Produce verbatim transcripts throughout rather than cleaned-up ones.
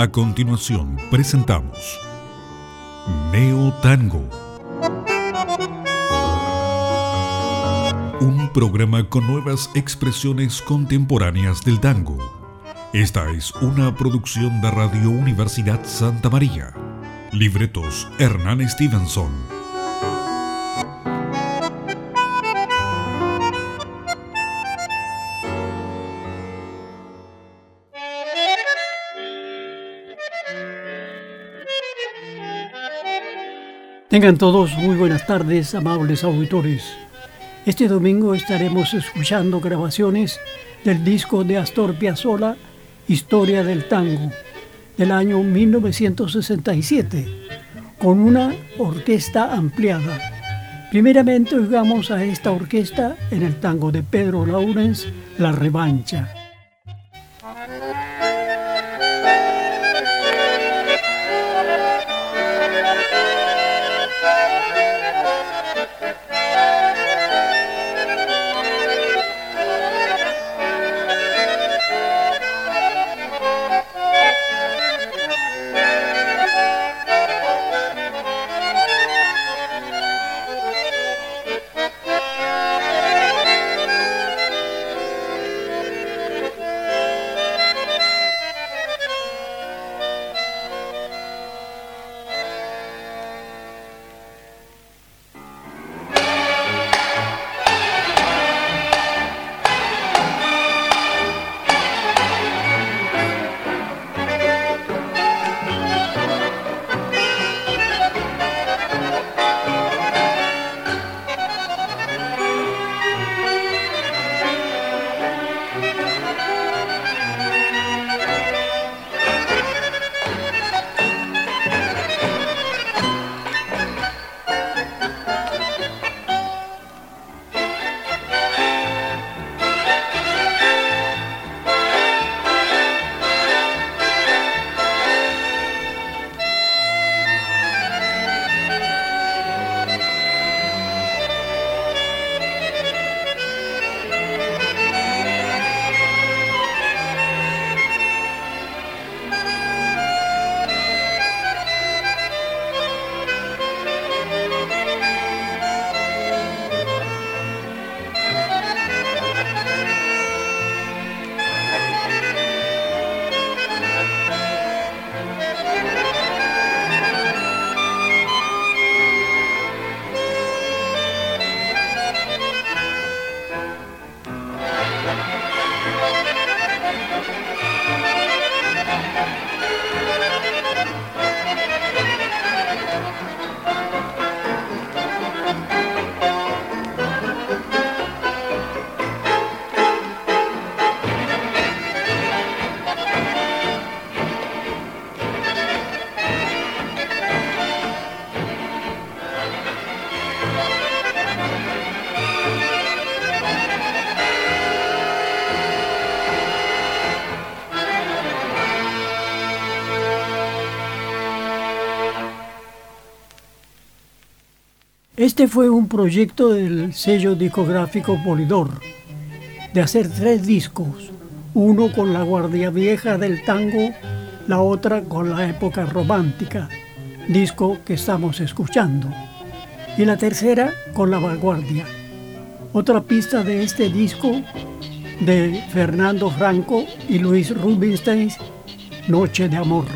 A continuación presentamos Neo Tango, un programa con nuevas expresiones contemporáneas del tango. Esta es una producción de Radio Universidad Santa María. Libretos Hernán Stevenson. Tengan todos muy buenas tardes, amables auditores. Este domingo estaremos escuchando grabaciones del disco de Astor Piazzolla, Historia del Tango, del año mil novecientos sesenta y siete, con una orquesta ampliada. Primeramente oigamos a esta orquesta en el tango de Pedro Lawrence, La Revancha. Este fue un proyecto del sello discográfico Polydor, de hacer tres discos, uno con la guardia vieja del tango, la otra con la época romántica, disco que estamos escuchando, y la tercera con la vanguardia. Otra pista de este disco de Fernando Franco y Luis Rubinstein, Noche de Amor.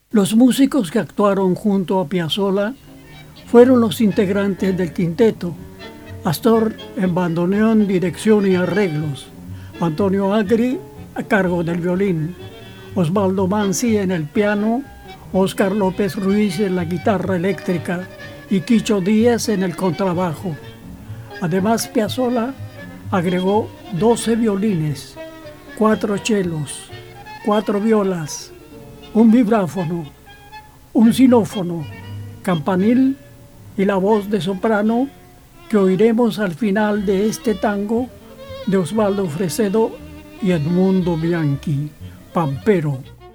Los músicos que actuaron junto a Piazzolla fueron los integrantes del quinteto: Astor en bandoneón, dirección y arreglos, Antonio Agri a cargo del violín, Osvaldo Manzi en el piano, Óscar López Ruiz en la guitarra eléctrica y Quicho Díaz en el contrabajo. Además, Piazzolla agregó doce violines, cuatro chelos, cuatro violas, un vibráfono, un xilófono, campanil y la voz de soprano que oiremos al final de este tango de Osvaldo Fresedo y Edmundo Bianchi, Pampero.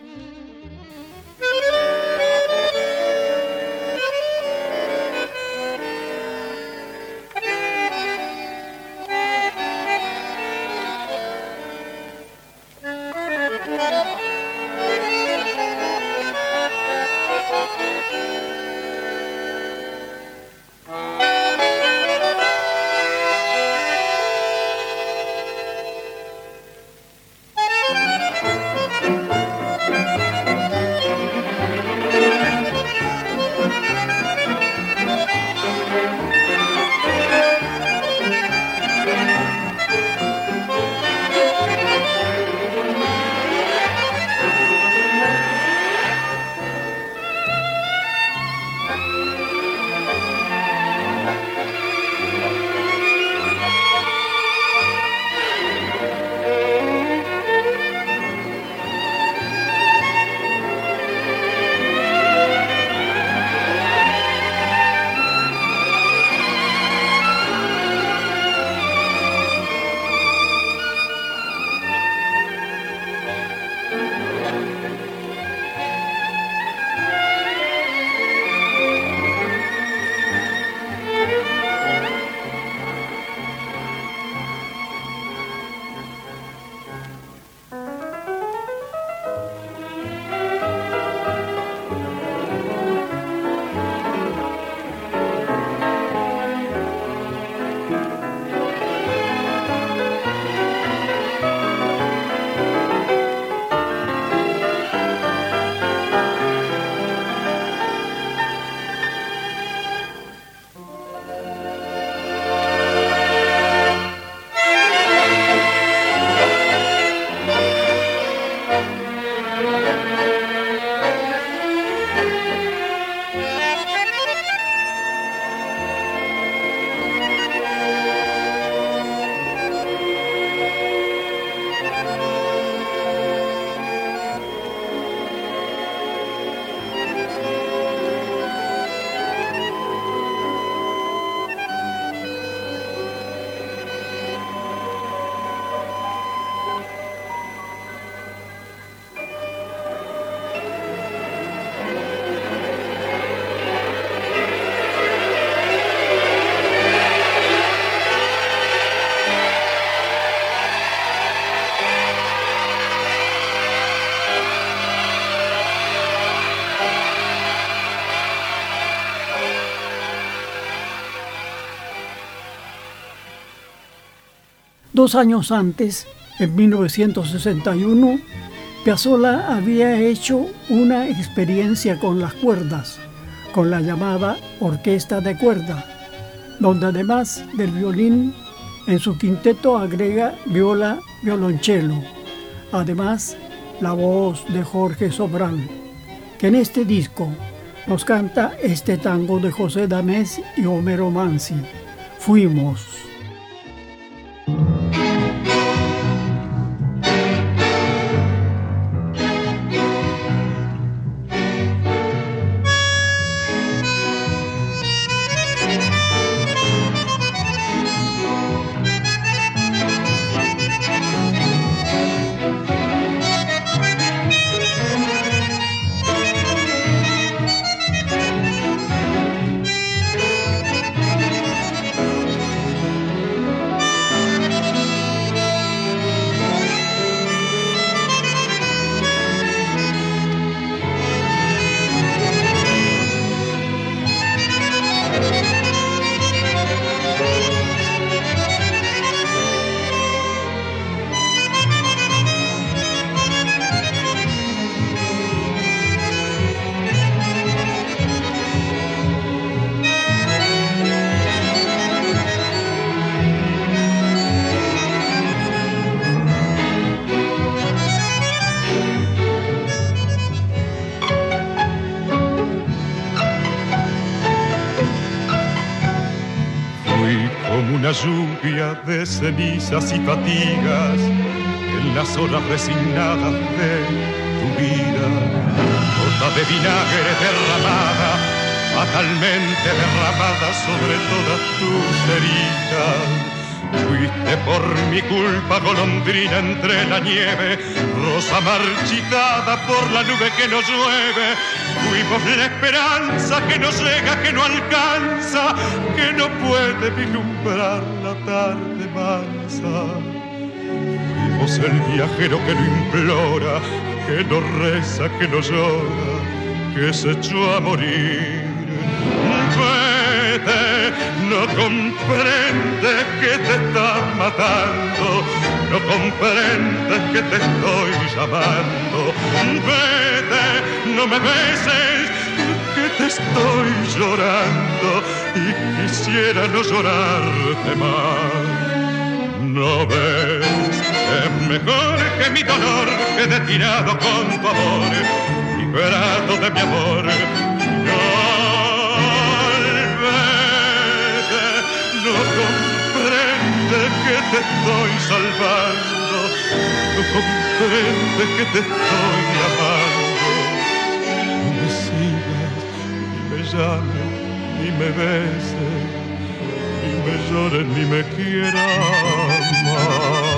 Dos años antes, en mil novecientos sesenta y uno, Piazzolla había hecho una experiencia con las cuerdas, con la llamada orquesta de cuerda, donde además del violín, en su quinteto agrega viola, violonchelo, además la voz de Jorge Sobral, que en este disco nos canta este tango de José Damés y Homero Manzi, Fuimos. una lluvia de cenizas y fatigas en las horas resignadas de tu vida. Gota de vinagre derramada, fatalmente derramada sobre todas tus heridas. Fuiste por mi culpa golondrina entre la nieve, rosa marchitada por la nube que no llueve. Fuimos la esperanza que no llega, que no alcanza, que no puede vislumbrar la tarde mansa. Fuimos el viajero que no implora, que no reza, que no llora, que se echó a morir. Vete, no comprendes que te estás matando, no comprendes que te estoy llamando. Vete, no me beses, que te estoy llorando y quisiera no llorarte más. No ves, es mejor que mi dolor quede tirado con tu amor, liberado de mi amor. No, no comprendes que te estoy salvando, no comprendes que te estoy amando. No me sigas, ni me llames, ni me beses, ni me llores, ni me quieras más.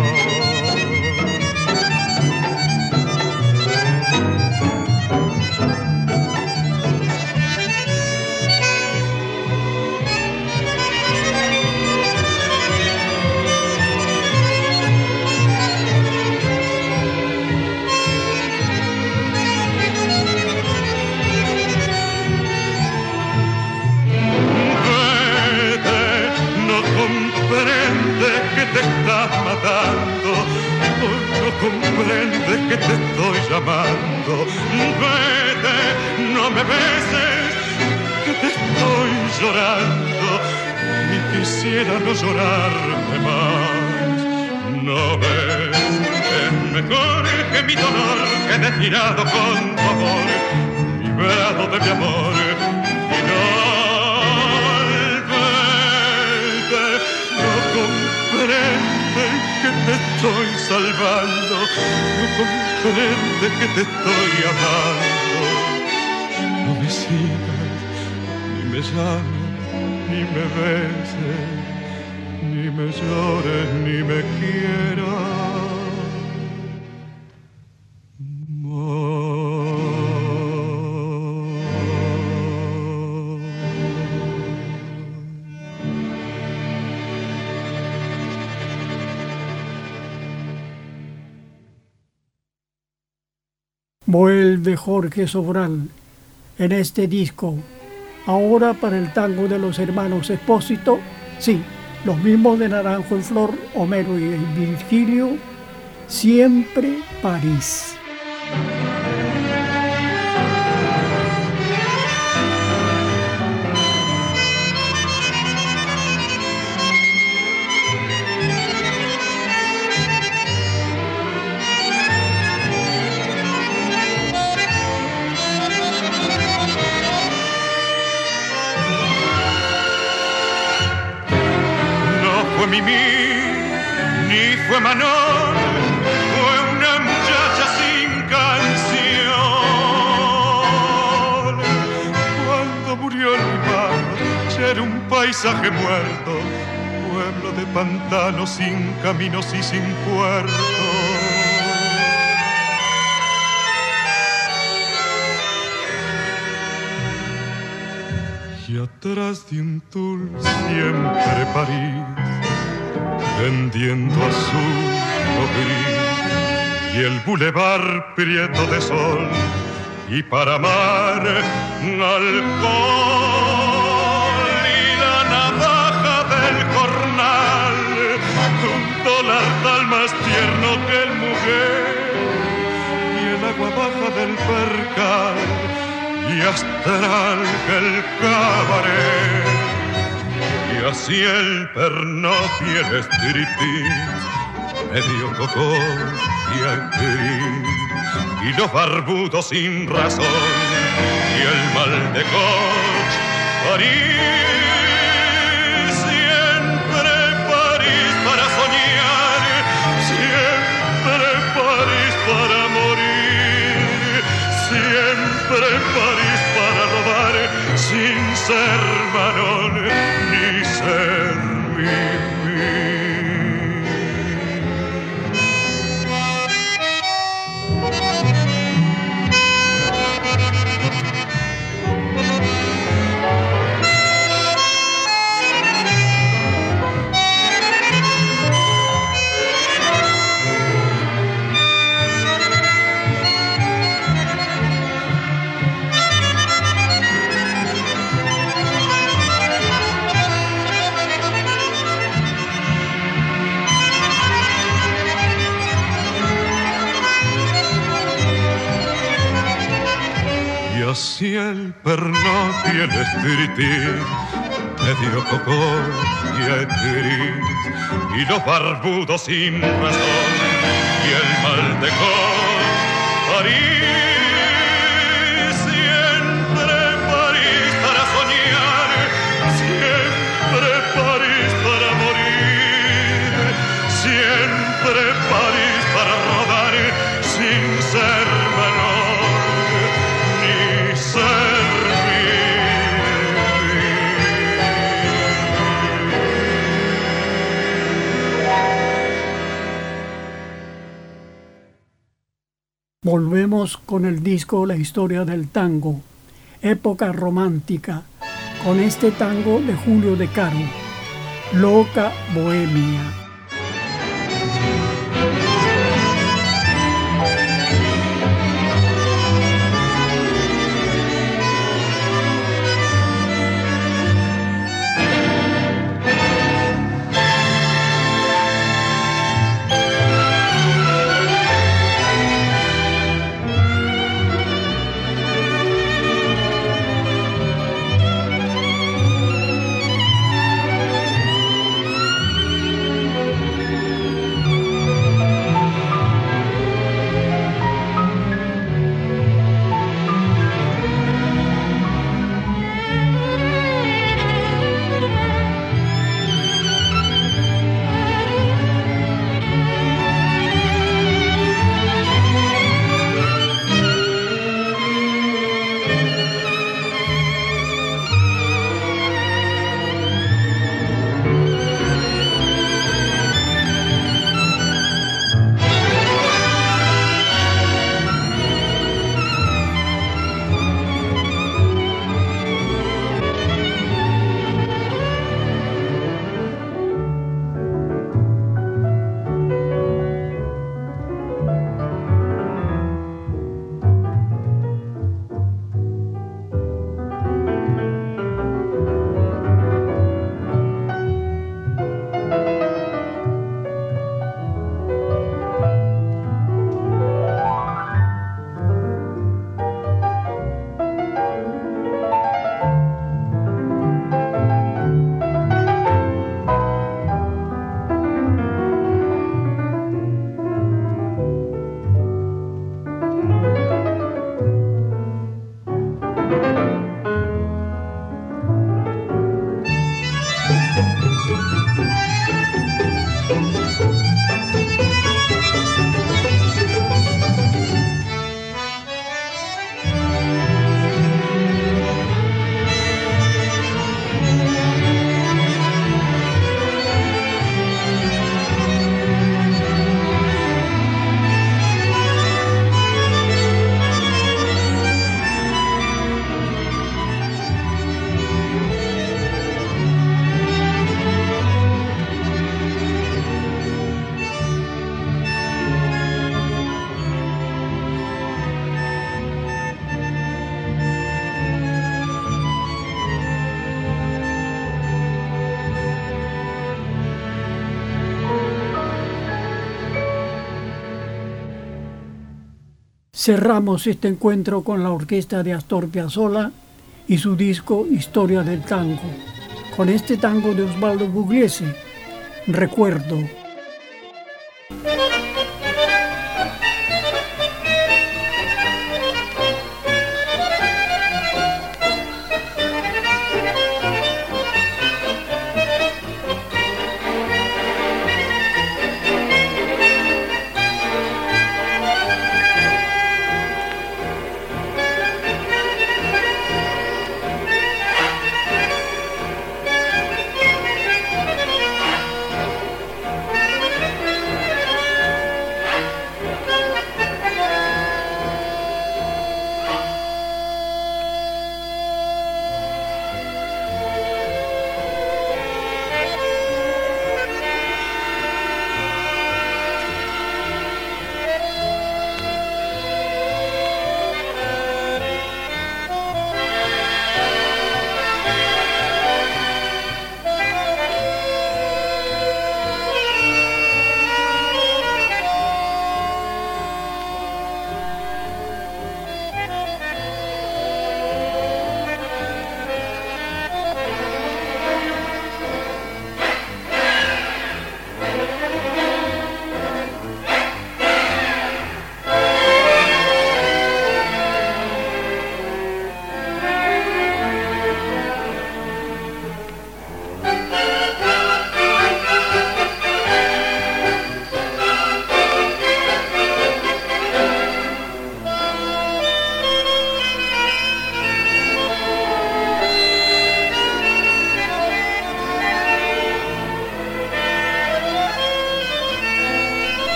Te estás matando, oh, no comprendes que te estoy llamando. Vete, no me beses, que te estoy llorando y quisiera no llorarte más. No ves, es mejor que mi dolor quede tirado con tu amor, liberado de mi amor. Y no comprende que te estoy salvando, no comprende que te estoy amando. No me sigas, ni me llames, ni me beses, ni me llores, ni me quieras. Vuelve Jorge Sobral en este disco. Ahora para el tango de los hermanos Espósito, sí, los mismos de Naranjo en Flor, Homero y Virgilio, Siempre París. Mimi, ni fue Manon, fue una muchacha sin canción. Cuando murió mi madre, ya era un paisaje muerto, pueblo de pantanos sin caminos y sin puertos. Y atrás de un tul siempre París, vendiendo azul o gris, y el bulevar prieto de sol, y para amar alcohol, y la navaja del jornal, un dólar tal más tierno que el mujer, y el agua baja del percal, y astral que el cabaret. Y así el Pernod y el striptease, medio cocó y actriz, y los barbudos sin razón, y el mal de coche, París siempre siempre en París para rodar, sin ser Manon ni ser Mimi. Si el Pernod y el Espiritis, medio cocó y el gris, y los barbudos sin razón, y el mal de París, siempre París para soñar, siempre París para morir, siempre París para rodar, sin ser menor. Volvemos con el disco La historia del tango, época romántica, con este tango de Julio De Caro, Loca Bohemia. Cerramos este encuentro con la orquesta de Astor Piazzolla y su disco Historia del Tango, con este tango de Osvaldo Pugliese, Recuerdo.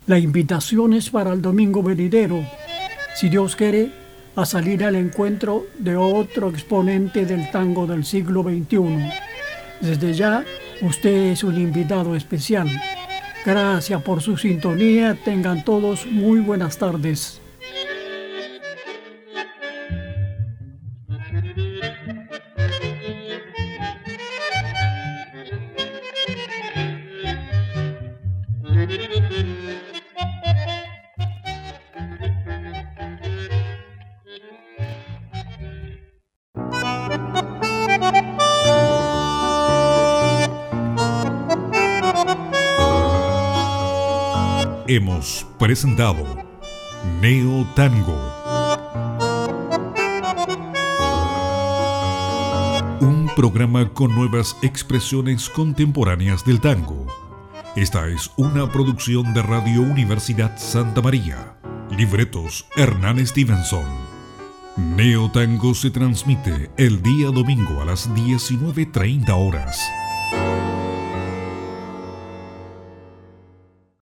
La invitación es para el domingo venidero, si Dios quiere, a salir al encuentro de otro exponente del tango del siglo veintiuno. Desde ya, usted es un invitado especial. Gracias por su sintonía. Tengan todos muy buenas tardes. Hemos presentado Neo Tango, un programa con nuevas expresiones contemporáneas del tango. Esta es una producción de Radio Universidad Santa María. Libretos Hernán Stevenson. Neo Tango se transmite el día domingo a las diecinueve treinta horas.